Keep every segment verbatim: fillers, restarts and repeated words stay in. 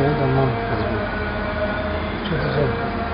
هذا ما شوف الزوج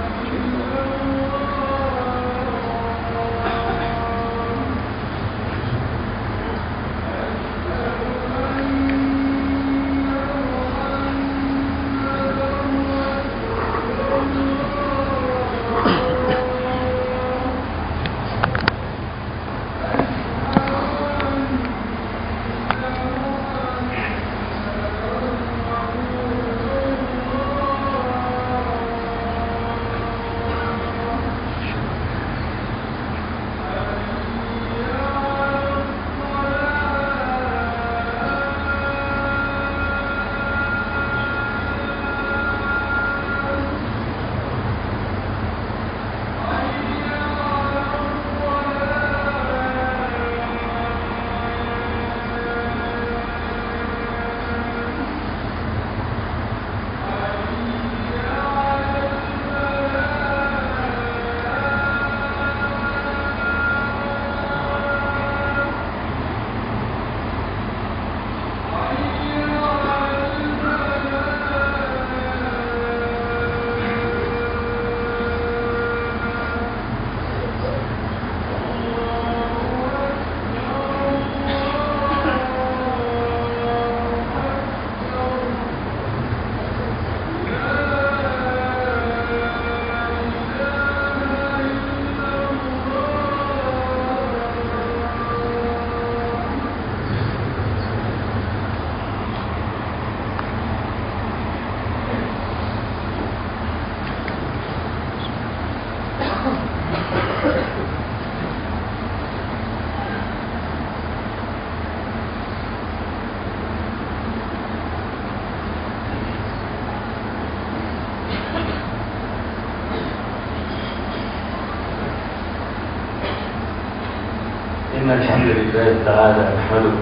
إن الحمد لله تعالى نحمده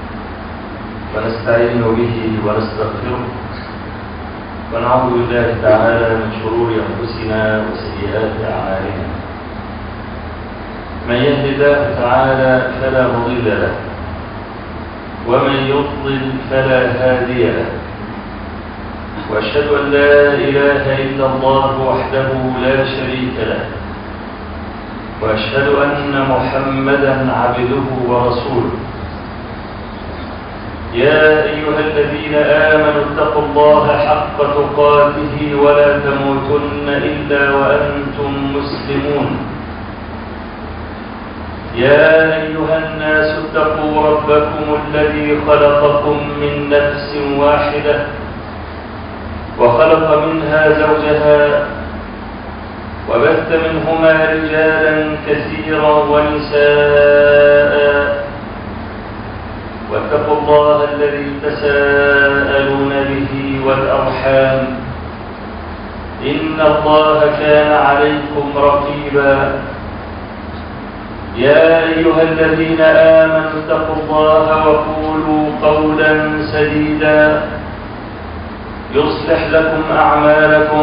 ونستعين به ونستغفره ونعوذ بالله تعالى من شرور أنفسنا وسيئات أعمالنا. من يهد الله تعالى فلا مضل له ومن يضلل فلا هادي له، وأشهد أن لا إله إلا الله وحده لا شريك له، وأشهد أن محمدا عبده ورسوله. يا أيها الذين آمنوا اتقوا الله حق تقاته ولا تموتن إلا وأنتم مسلمون. يا أيها الناس اتقوا ربكم الذي خلقكم من نفس واحدة وخلق منها زوجها وبث منهما رجالا كثيرا ونساء، واتقوا الله الذي تساءلون به والأرحام إن الله كان عليكم رقيبا. يا أيها الذين آمنوا اتقوا الله وقولوا قولا سديدا يصلح لكم أعمالكم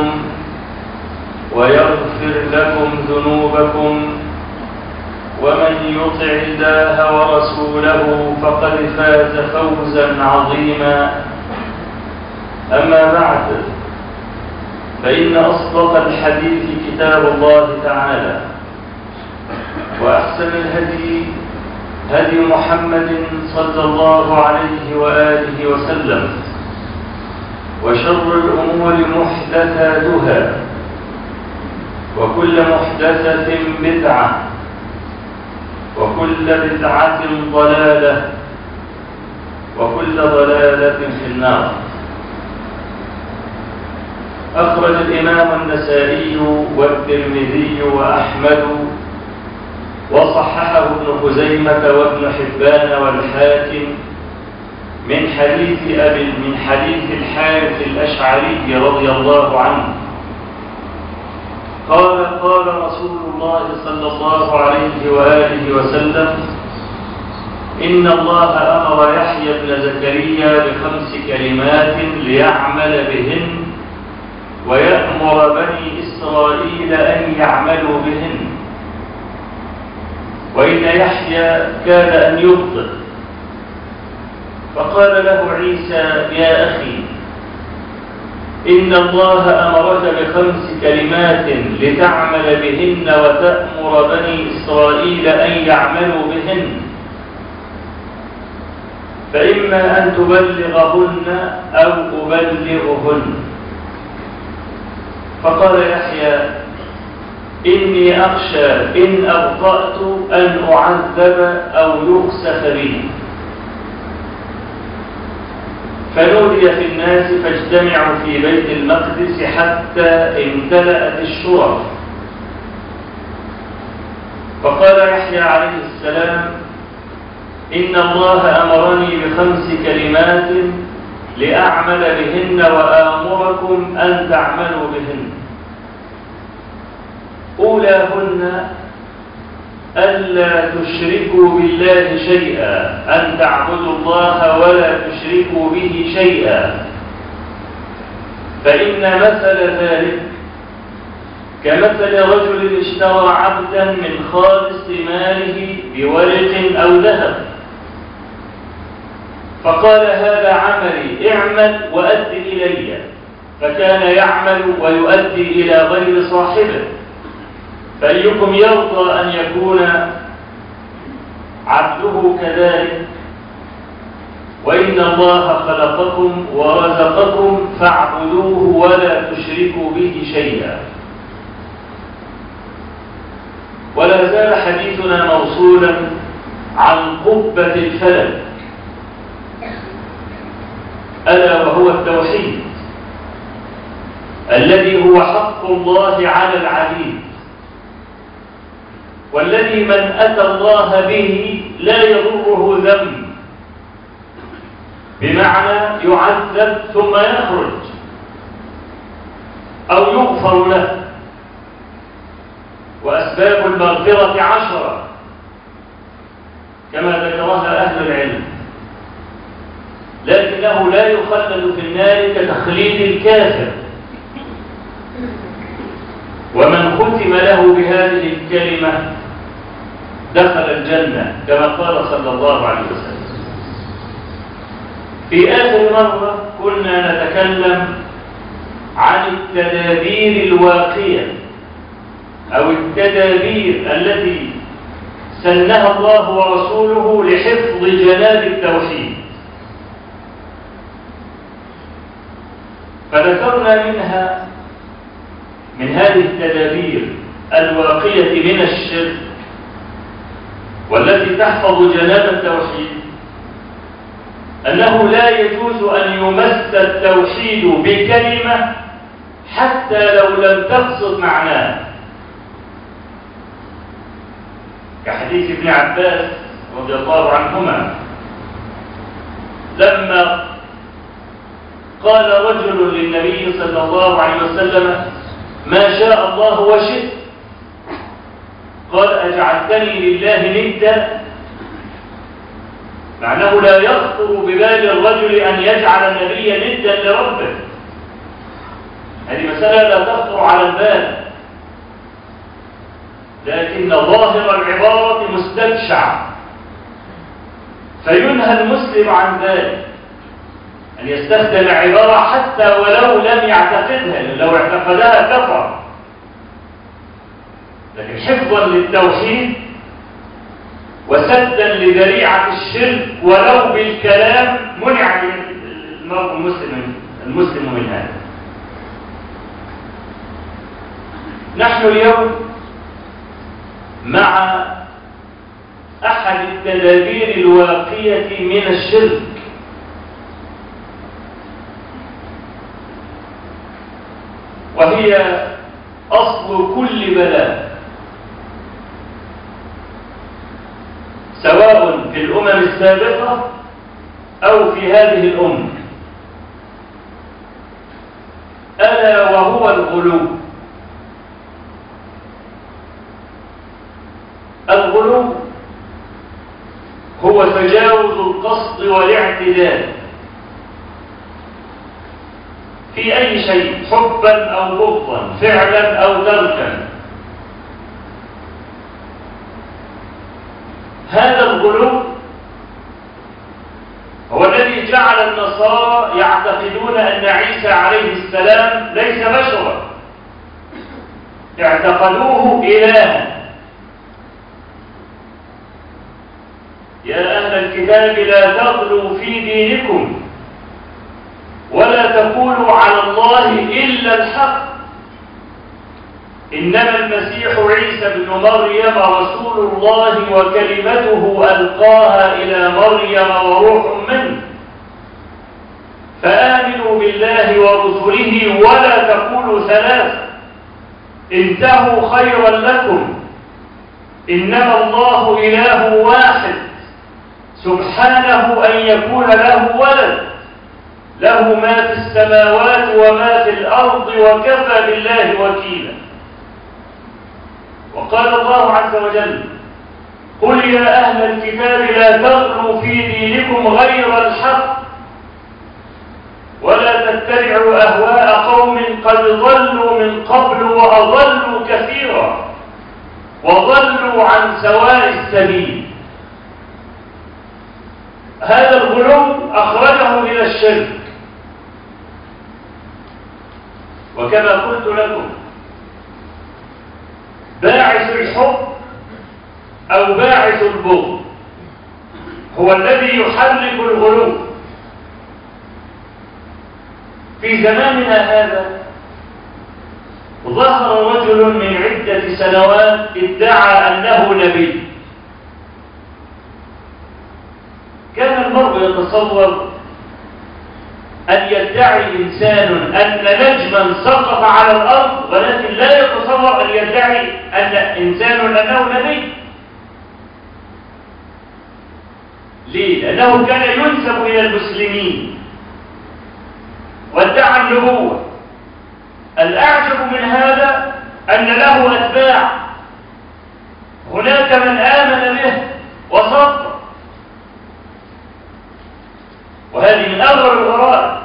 ويغفر لكم ذنوبكم، ومن يطع الله ورسوله فقد فاز فوزا عظيما. أما بعد، فإن أصدق الحديث كتاب الله تعالى، وأحسن الهدي هدي محمد صلى الله عليه وآله وسلم، وشر الأمور محدثاتها، وكل محدثة بدعة، وكل بدعة ضلالة، وكل ضلالة في النار. أخرج الإمام النسائي والترمذي وأحمد وصححه ابن خزيمة وابن حبان والحاكم من حديث أبي من حديث الحارث الأشعري رضي الله عنه قال: قال رسول الله صلى الله عليه وآله وسلم: إن الله أمر يحيى بن زكريا بخمس كلمات ليعمل بهن ويأمر بني إسرائيل أن يعملوا بهن. وإن يحيى كاد أن يبطئ، فقال له عيسى: يا أخي إن الله أمرك بخمس كلمات لتعمل بهن وتأمر بني إسرائيل أن يعملوا بهن، فإما أن تبلغهن أو أبلغهن. فقال يحيى: إني أخشى إن أبطأت أن أعذب أو يخسف بي. فنودي في الناس فاجتمعوا في بيت المقدس حتى امتلأت الشرف. فقال يحيى عليه السلام: إن الله أمرني بخمس كلمات لأعمل بهن وآمركم أن تعملوا بهن. أولاهن ألا تشركوا بالله شيئا، أن تعبدوا الله ولا تشركوا به شيئا، فإن مثل ذلك كمثل رجل اشترى عبدا من خالص ماله بورق أو ذهب، فقال: هذا عملي، اعمل وأد إلي، فكان يعمل ويؤدي إلى غير صاحبه. فأيكم يرضى أن يكون عبده كذلك؟ وإن الله خلقكم ورزقكم فاعبدوه ولا تشركوا به شيئا. ولا زال حديثنا موصولا عن قبة الفلك، ألا وهو التوحيد الذي هو حق الله على العبيد، والذي من أتى الله به لا يضره ذنب، بمعنى يعذب ثم يخرج أو يغفر له. وأسباب المغفرة عشرة كما ذكرها أهل العلم، لكنه لا يخلد في النار كتخليد الكافر. ومن ختم له بهذه الكلمة دخل الجنة كما قال صلى الله عليه وسلم. في آخر مرة كنا نتكلم عن التدابير الواقية أو التدابير التي سنها الله ورسوله لحفظ جناب التوحيد، فذكرنا منها من هذه التدابير الواقية من الشرك والتي تحفظ جناب التوحيد أنه لا يجوز أن يمس التوحيد بكلمة حتى لو لم تقصد معناه، كحديث ابن عباس رضي الله عنهما لما قال رجل للنبي صلى الله عليه وسلم: ما شاء الله وشئت. قال: أجعلتني لله ندا؟ معناه لا يخطر ببال الرجل أن يجعل النبي ندا لربه، هذه مسألة لا تخطر على البال، لكن ظاهر العبارة مستبشع، فينهى المسلم عن ذلك، أن يستخدم عبارة حتى ولو لم يعتقدها، لو اعتقدها كفر، لكن حفظا للتوحيد وسدا لذريعة الشرك ولو بالكلام منع المرء المسلم المسلم من هذا. نحن اليوم مع أحد التدابير الواقية من الشرك، وهي أصل كل بلاء، سواء في الأمم السابقة أو في هذه الأمة، ألا وهو الغلو. الغلو هو تجاوز القصد والاعتدال في أي شيء، حبا أو بغضا، فعلا أو تركا. هذا الغلو هو الذي جعل النصارى النصارى يعتقدون أن عيسى عليه السلام ليس بشرا، اعتقدوه إلها. يا أهل الكتاب لا تغلوا في دينكم ولا تقولوا على الله إلا الحق، إنما المسيح عيسى ابن مريم رسول الله وكلمته ألقاها إلى مريم وروح منه، فآمنوا بالله ورسله ولا تقولوا ثلاثة، انتهوا خيرا لكم، إنما الله إله واحد سبحانه أن يكون له ولد، له ما في السماوات وما في الأرض وكفى بالله وكيلا. وقال الله عز وجل: قل يا أهل الكتاب لا تغلوا في دينكم غير الحق ولا تتبعوا أهواء قوم قد ضلوا من قبل وأضلوا كثيرا وضلوا عن سواء السبيل. هذا الغلو أخرجه إلى الشرك. وكما قلت لكم، باعث الحب أو باعث البغض هو الذي يحرك الغلو. في زماننا هذا ظهر رجل من عدة سنوات ادعى أنه نبي. كان المرء يتصور أن يدعي إنسان أن نجما سقط على الأرض، ولكن لا يتصور أن يدعي أن إنسان أنه نبي. ليه؟ لأنه كان ينسب إلى المسلمين وادعى النبوة. الأعجب من هذا أن له أتباع، هناك من آمن به وصدق. وهذه من أغرب الغرائب.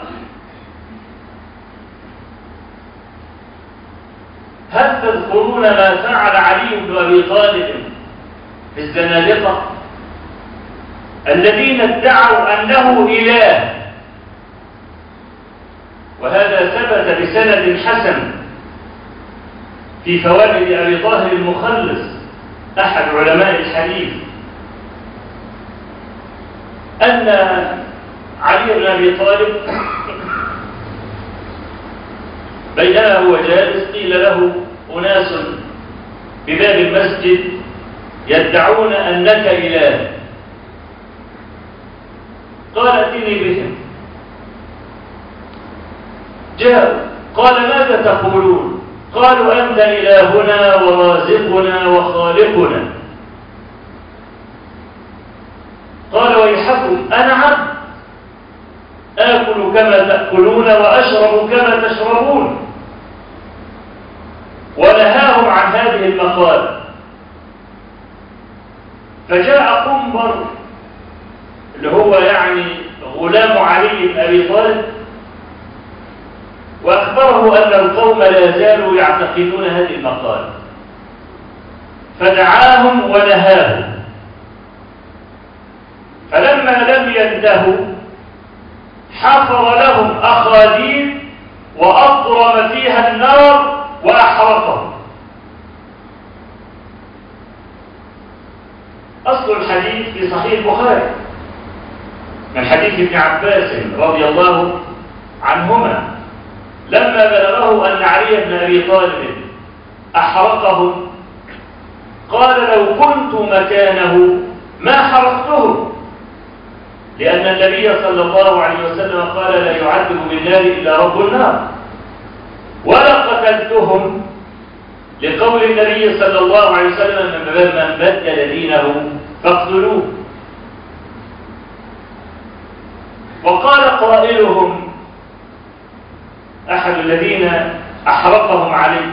هل تذكرون ما فعل علي بن أبي طالب في الزنادقة الذين ادعوا أنه إله؟ وهذا ثبت بسند حسن في فوائد أبي طاهر المخلص أحد علماء الحديث أن علي بن أبي طالب بينما هو جالس قيل له أناس بباب المسجد يدعون أنك إله، قال ائتني بهم. جاءوا قال ماذا تقولون؟ قالوا أنت إلهنا ورازقنا وخالقنا. قال ويحكم أنا عبد آكل كما تأكلون وأشرب كما تشربون. ونهاهم عن هذه المقالة. فجاء قنبر اللي هو يعني غلام علي بن أبي طالب وأخبره أن القوم لا زالوا يعتقدون هذه المقالة، فدعاهم ونهاهم. فلما لم ينتهوا حفر لهم أخاديد وأضرم فيها النار وأحرقهم. أصل الحديث في صحيح البخاري من حديث ابن عباس رضي الله عنهما لما بلغه أن علي بن أبي طالب أحرقهم قال لو كنت مكانه ما حرقته، لأن النبي صلى الله عليه وسلم قال لا يعذب بالنار إلا رب النار. ولا قتلتهم لقول النبي صلى الله عليه وسلم من بدل دينه فاقتلوه. وقال قائلهم أحد الذين أحرقهم عليه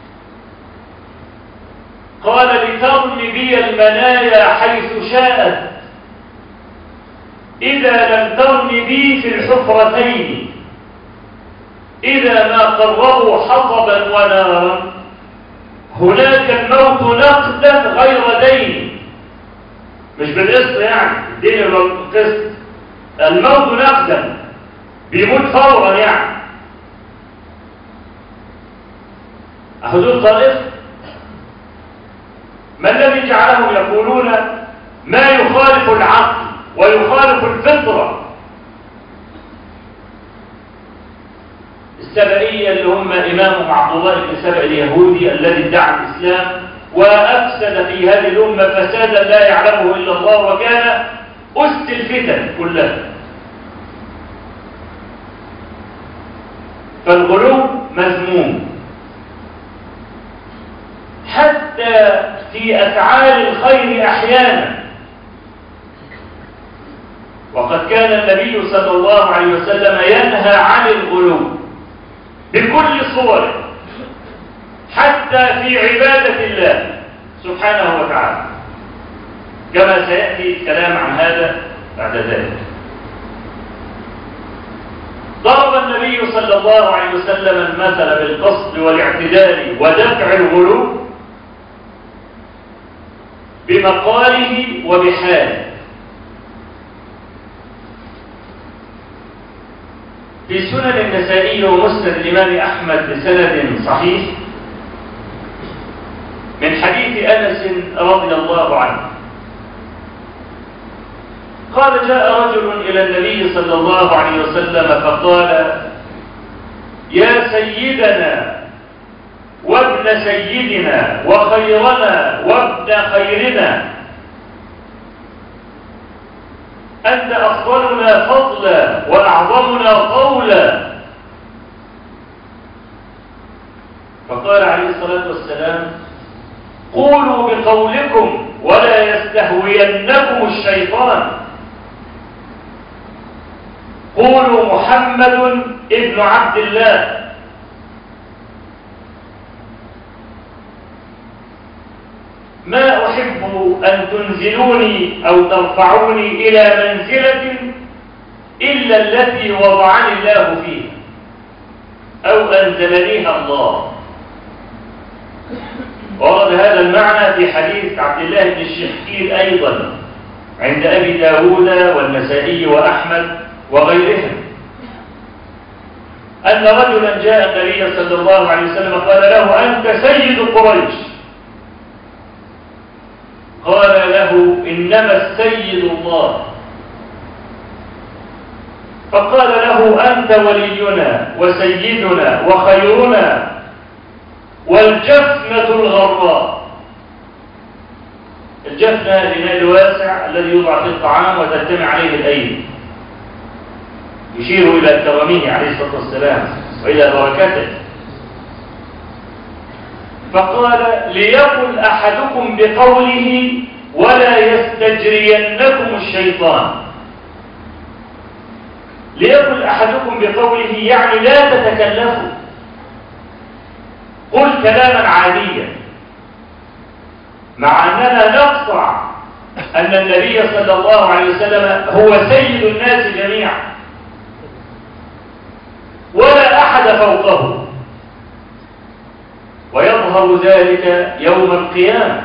قال لترم بي المنايا حيث شاءت إذا لم ترم بي في الحفرتين، إذا ما قربوا حطبا ونارا هناك الموت نقدا غير دين. مش بالقسط يعني الدين ولا القسط، الموت نقدا بيموت فورا يعني. حدود طائفة ما الذي جعلهم يقولون ما يخالف العقل ويخالف الفطرة؟ السبئية اللي هم إمامهم عبد الله بن سبأ اليهودي الذي ادعى الإسلام وأفسد في هذه الأمة فسادا لا يعلمه إلا الله، وكان أس الفتن كلها. فالغلو مذموم حتى في أفعال الخير أحيانا. وقد كان النبي صلى الله عليه وسلم ينهى عن الغلو بكل صوره، حتى في عبادة الله سبحانه وتعالى، كما سيأتي الكلام عن هذا بعد ذلك. ضرب النبي صلى الله عليه وسلم المثل بالقصد والاعتدال ودفع الغلو بمقاله وبحاله. في سنن النسائي ومسند الإمام أحمد بسند صحيح من حديث أنس رضي الله عنه قال: جاء رجل إلى النبي صلى الله عليه وسلم فقال: يا سيدنا وابن سيدنا وخيرنا وابن خيرنا، أنت أفضلنا فضلا وأعظمنا قولا. فقال عليه الصلاة والسلام: قولوا بقولكم ولا يستهوينكم الشيطان، قولوا محمد ابن عبد الله. ما أحب أن تنزلوني أو ترفعوني إلى منزلة إلا التي وضعني الله فيها أو أنزلنيها الله. ورد هذا المعنى في حديث عبد الله بن الشخير أيضا عند أبي داود والنسائي وأحمد وغيرهم، أن رجلا جاء النبي صلى الله عليه وسلم قال له: أنت سيد قريش. قال له: إنما السيد الله. فقال له: أنت ولينا وسيدنا وخيرنا والجفنة الغراء. الجفنة الإناء الواسع الذي يوضع فيه الطعام وتجتمع عليه الأيدي، يشير إلى كرمه عليه الصلاة والسلام وإلى بركته. فقال: ليقل أحدكم بقوله ولا يستجرينكم الشيطان. ليقل أحدكم بقوله يعني لا تتكلفوا، قل كلاما عاديا، مع أننا نقطع أن النبي صلى الله عليه وسلم هو سيد الناس جميعا ولا أحد فوقه، ويظهر ذلك يوم القيامة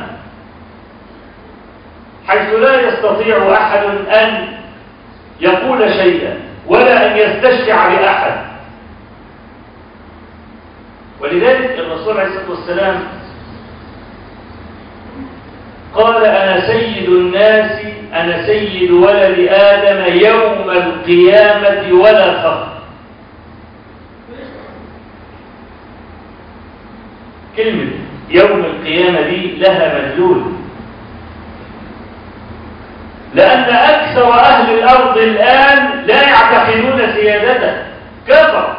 حيث لا يستطيع أحد أن يقول شيئا ولا أن يستشفع بأحد. ولذلك الرسول عليه الصلاة والسلام قال: أنا سيد الناس، أنا سيد ولد آدم يوم القيامة ولا فخر. كلمة يوم القيامة دي لها مدلول، لأن أكثر أهل الأرض الآن لا يعتقدون سيادته، كفر،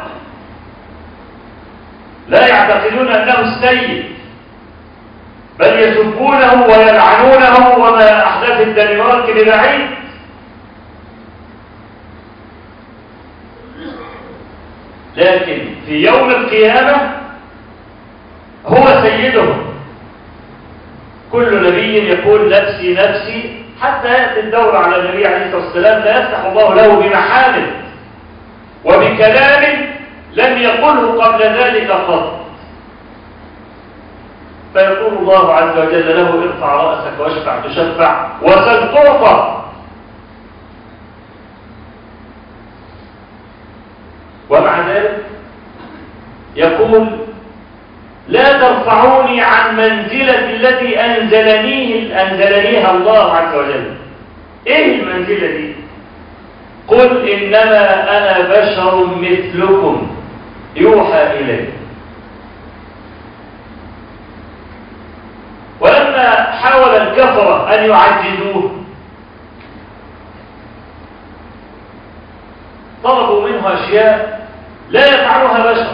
لا يعتقدون أنه السيد، بل يسبونه ويلعنونه وما أحدث الدنمارك ببعيد. لكن في يوم القيامة هو سيدهم. كل نبي يقول نفسي نفسي حتى يأتي الدور على النبي عليه الصلاة والسلام فيفتح الله له بمحامد وبكلام لم يقله قبل ذلك قط، فيقول الله عز وجل له: ارفع رأسك واشفع تشفع وسل تعطى. يقول لا ترفعوني عن منزلة التي أنزلنيه أنزلنيها الله عز وجل. إيه المنزلة دي؟ قل إنما أنا بشر مثلكم يوحى إلي. ولما حاول الكفرة أن يعجزوه طلبوا منه أشياء لا يفعلها بشر،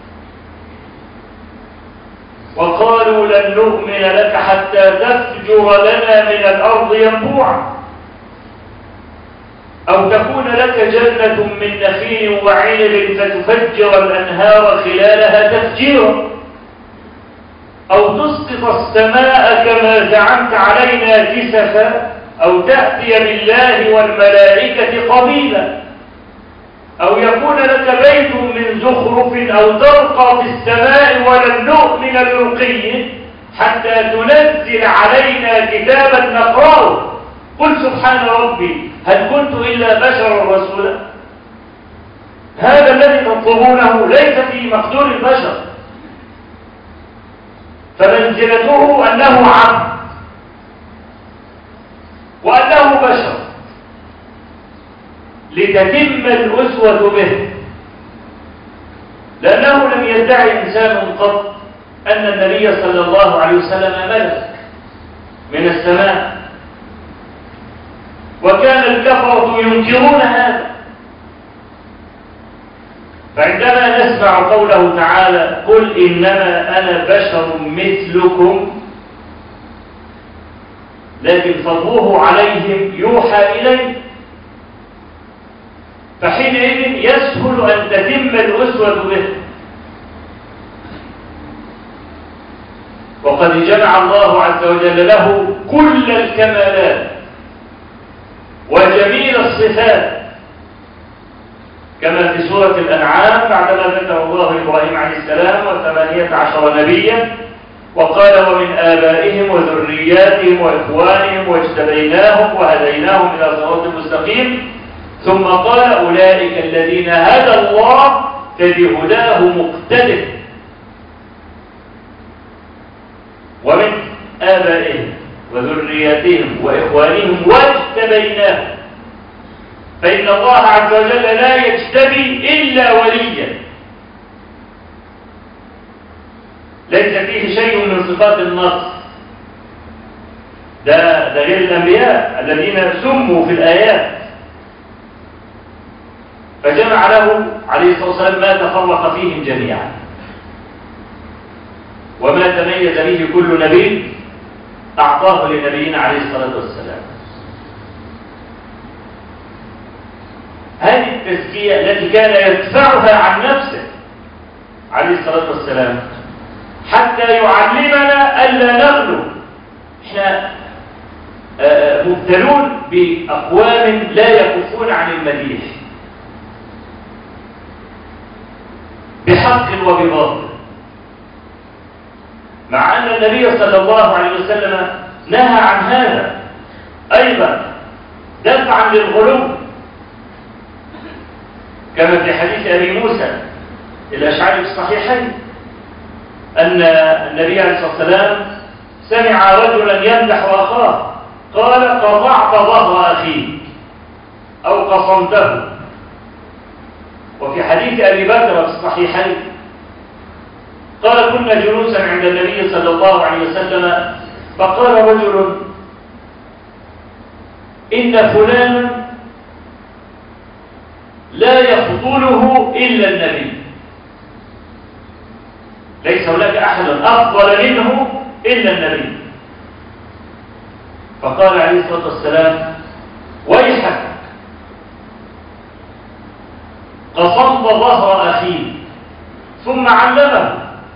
وقالوا لن نؤمن لك حتى تفجر لنا من الأرض ينبوعا أو تكون لك جنة من نخيل وعنب فتفجر الأنهار خلالها تفجيرا أو تسقط السماء كما زعمت علينا كسفا أو تأتي بالله والملائكة قبيلا أو يكون لك بيت من زخرف أو ترقى في السماء ولن نؤمن لرقيه حتى تنزل علينا كتابا نقرأه. قل سبحان ربي هل كنت إلا بشرا رسولا. هذا الذي تطلبونه ليس في مقدور البشر، فمنزلته أنه عبد وأنه بشر لتتم الأسوة به، لأنه لم يدعي إنسان قط أن النبي صلى الله عليه وسلم ملك من السماء، وكان الكفرة ينكرون هذا. فعندما نسمع قوله تعالى قل إنما أنا بشر مثلكم، لكن فضله عليهم يوحى إليه، فحينئذ يسهل أن تتم الأسوة به. وقد جمع الله عز وجل له كل الكمالات وجميل الصفات، كما في سورة الأنعام بعدما ذكر الله إبراهيم عليه السلام وثمانية عشر نبيا وقال ومن آبائهم وذرياتهم وإخوانهم واجتبيناهم وهديناهم إلى صراط مستقيم، ثم قال أولئك الذين هدى الله فبهداه مقتدر. ومن آبائهم وذرياتهم وإخوانهم واجتبيناهم، فإن الله عز وجل لا يجتبي إلا وليا ليس فيه شيء من صفات النقص. ده, ده غير الأنبياء الذين سموا في الآيات، فجمع له عليه الصلاة والسلام ما تفرق فيهم جميعا وما تميز به كل نبي أعطاه لنبينا عليه الصلاة والسلام. هذه التزكية التي كان يدفعها عن نفسه عليه الصلاة والسلام حتى يعلمنا ألا نغلو. احنا مبتلون بأقوام لا يكفون عن المديح بحق وبباطل، مع أن النبي صلى الله عليه وسلم نهى عن هذا أيضا دفعا للغلو، كما في حديث أبي موسى الأشعري في الصحيحين أن النبي عليه الصلاة والسلام سمع رجلا يمدح أخاه قال قطعت ظهر أخيك أو قصمته. وفي حديث أبي بكر في الصحيحين قال كنا جلوسا عند النبي صلى الله عليه وسلم فقال رجل إن فلانا لا يفضله إلا النبي، ليس هناك أحد أفضل منه إلا النبي. فقال عليه الصلاة والسلام ويحك قصمت ظهر أخيه، ثم علمه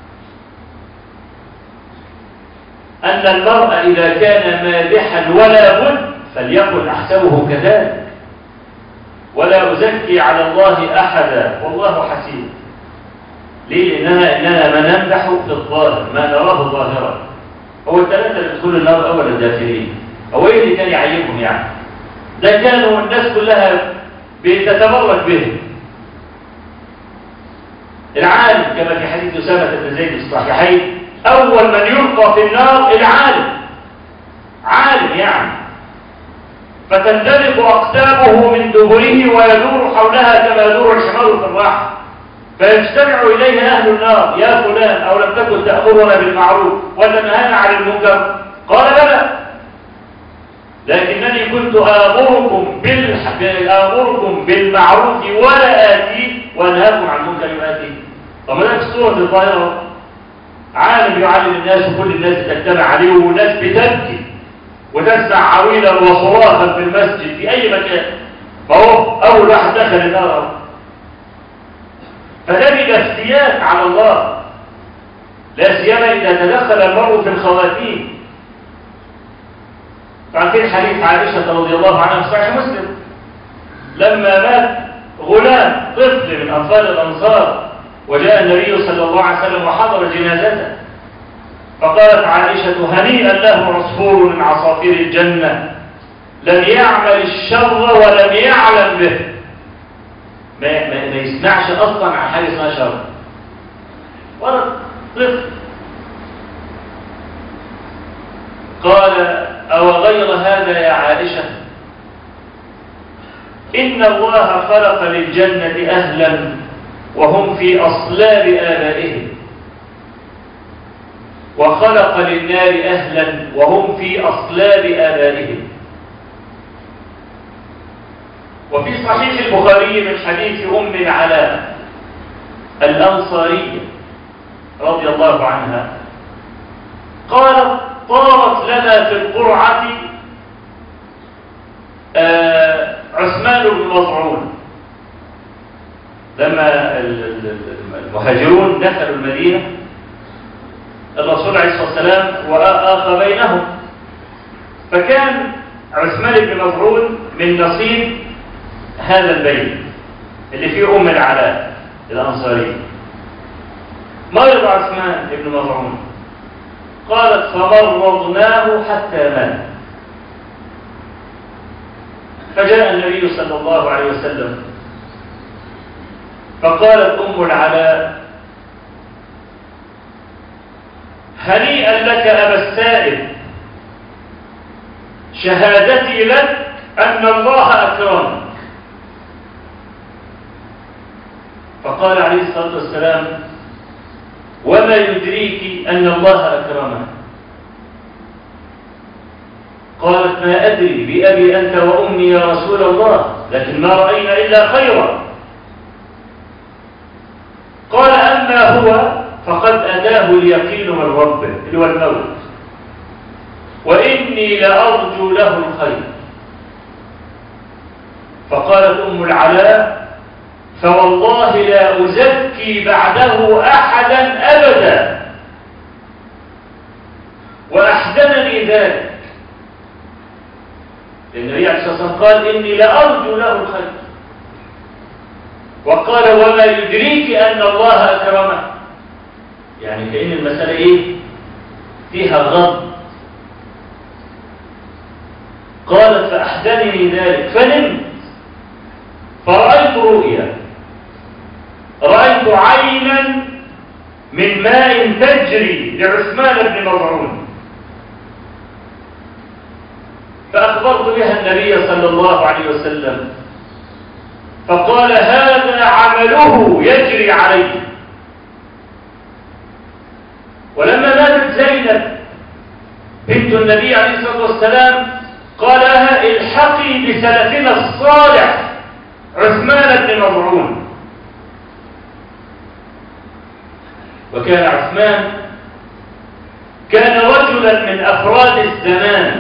أن المرء إذا كان مادحا ولا بد فليكن أحسبه كذلك، ولا أزكي على الله أحدا والله حسيب. ليه؟ لأننا إننا ما نمدح في الظاهر ما نراه ظاهرا. هو الثلاثة اللي بيدخلوا النار أول الداخلين، هو إيه اللي كان يعيبهم يعني؟ ده كانوا الناس كلها بتتبرك به، العالم كما في حديث أسامة بن زيد في الصحيحين، أول من يلقى في النار العالم، عالم يعني، فتندلق أقدامه من دبره ويدور حولها كما يدور الحمار في الراحة، فيجتمع إليها أهل النار: يا فلان، أو لم تكن تأمرنا بالمعروف وتنهانا عن المنكر؟ قال: بلى، لكنني كنت آمركم بال... آمركم بالمعروف ولا آتيه، وأنهاكم عن المنكر وآتيه. طب ما ده في الصورة الظاهرة، عالم يعلم الناس وكل الناس تجتمع عليه، والناس بتبكي وتسمع عويلا وصراخا في المسجد في أي مكان، فهو أول واحد دخل النار. فده بنفسيات على الله، لا سيما إذا تدخل المرء في الخواتيم. فعارفين حديث عائشة رضي الله عنها في صحيح مسلم، لما مات غلام طفل من أطفال الأنصار وجاء النبي صلى الله عليه وسلم وحضر جنازته، فقالت عائشة: هنيئا له عصفور من عصافير الجنة لم يعمل الشر ولم يعلم به. ما, ما, ما يسمعش أصلا عن حاجة اسمها شر، ولد طفل. قال: أو غير هذا يا عائشة، إن الله خلق للجنة أهلا وهم في أصلاب آبائهم، وخلق للنار أهلا وهم في أصلاب آبائهم. وفي صحيح البخاري من حديث أم العلاء الأنصارية رضي الله عنها قالت: طارت لنا في القرعة آه عثمان بن مظعون، لما المهاجرون دخلوا المدينة الرسول عليه الصلاة والسلام وآخى بينهم، فكان عثمان بن مظعون من نصيب هذا البيت اللي فيه أم العلاء الأنصاري. مرض عثمان بن مظعون، قالت: فمرضناه حتى مات. فجاء النبي صلى الله عليه وسلم فقالت أم العلاء: هنيئا لك أبا السائب، شهادتي لك أن الله أكرمك. فقال عليه الصلاة والسلام: وما يدريك أن الله أكرمه؟ قالت: ما أدري بأبي أنت وأمي يا رسول الله، لكن ما رأينا إلا خيرا. قال: أما هو فقد أتاه اليقين من ربه اللي هو الموت، وإني لأرجو له الخير. فقالت أم العلاء: فوالله لا أزكي بعده أحدا أبدا. وأحزنني ذلك، لأن النبي عليه الصلاة والسلام قال: إني لأرجو له الخير، وقال: وما يدريك أن الله أكرمه؟ يعني كأن المسألة إيه؟ فيها غضب. قالت: فأحزنني ذلك، فنمت فرأيت رؤيا، رأيت عينا من ماء تجري لعثمان بن مظعون، فأخبرت بها النبي صلى الله عليه وسلم، فقال: هذا عمله يجري عليه. ولما ماتت زينب بنت النبي عليه الصلاة والسلام قال لها: الحقي بسلفنا الصالح عثمان بن مظعون. وكان عثمان كان رجلا من أفراد الزمان،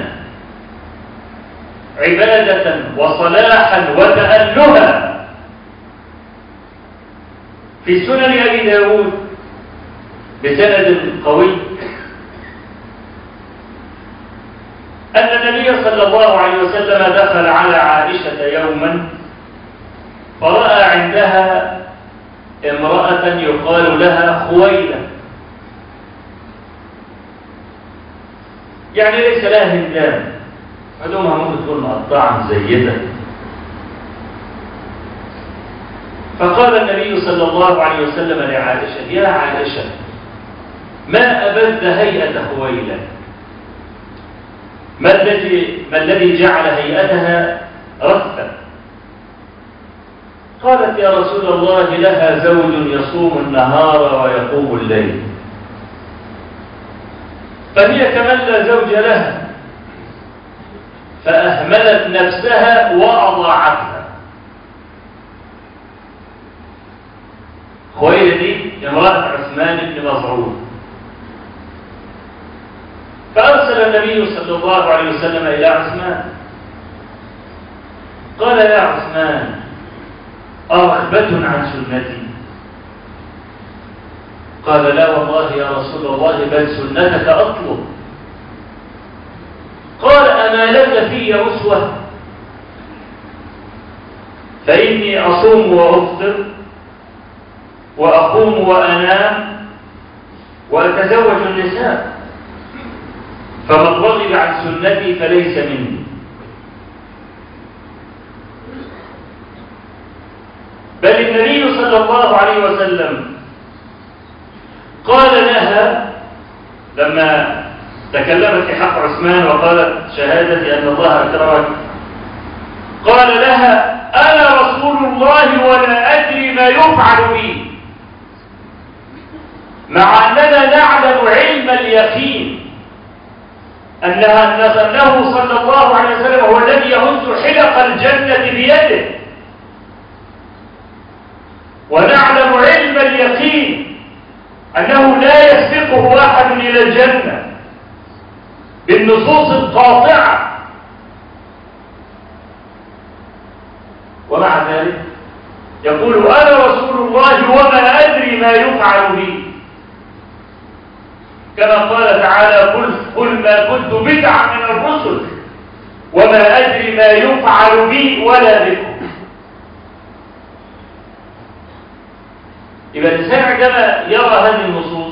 عبادة وصلاحا وتألها. في سنن أبي داود بسند قوي أن النبي صلى الله عليه وسلم دخل على عائشة يوما فرأى عندها امرأة يقال لها خويلة، يعني ليس لها هندام، هدومها ممكن تكون مقطعة مزيدة، فقال النبي صلى الله عليه وسلم لعائشة: يا عائشة، ما أبد هيئة خويلد؟ ما الذي ما الذي جعل هيئتها رثة؟ قالت: يا رسول الله، لها زوج يصوم النهار ويقوم الليل، فهي كمن لا زوج لها، فأهملت نفسها وأضاعتها. خويلد دي امرأة عثمان بن مظعون. فأرسل النبي صلى الله عليه وسلم إلى عثمان، قال: يا عثمان، أرغبة عن سنتي؟ قال: لا والله يا رسول الله، بل سنتك أطلب. قال: أما لك في أسوة؟ فإني أصوم وأفطر وأقوم وأنام وأتزوج النساء، فمن رغب عن سنتي فليس مني. بل النبي صلى الله عليه وسلم قال لها لما تكلمت في حق عثمان وقالت: شهادتي أن الله أكرمك، قال لها: أنا رسول الله ولا أدري ما يفعل بي، مع أننا نعلم علم اليقين أنه صلى الله عليه وسلم هو الذي يهز حلق الجنة بيده، ونعلم علم اليقين أنه لا يسبقه أحد إلى الجنة بالنصوص القاطعة، ومع ذلك يقول: أنا رسول الله وما أدري ما يفعل بي، كما قال تعالى: قل, قل ما كنت بدعا من الرسل وما أدري ما يفعل بي ولا بكم. يبقى الإنسان عندما يرى هذه النصوص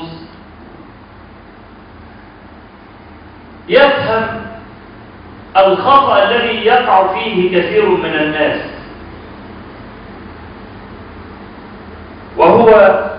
يفهم الخطأ الذي يقع فيه كثير من الناس، وهو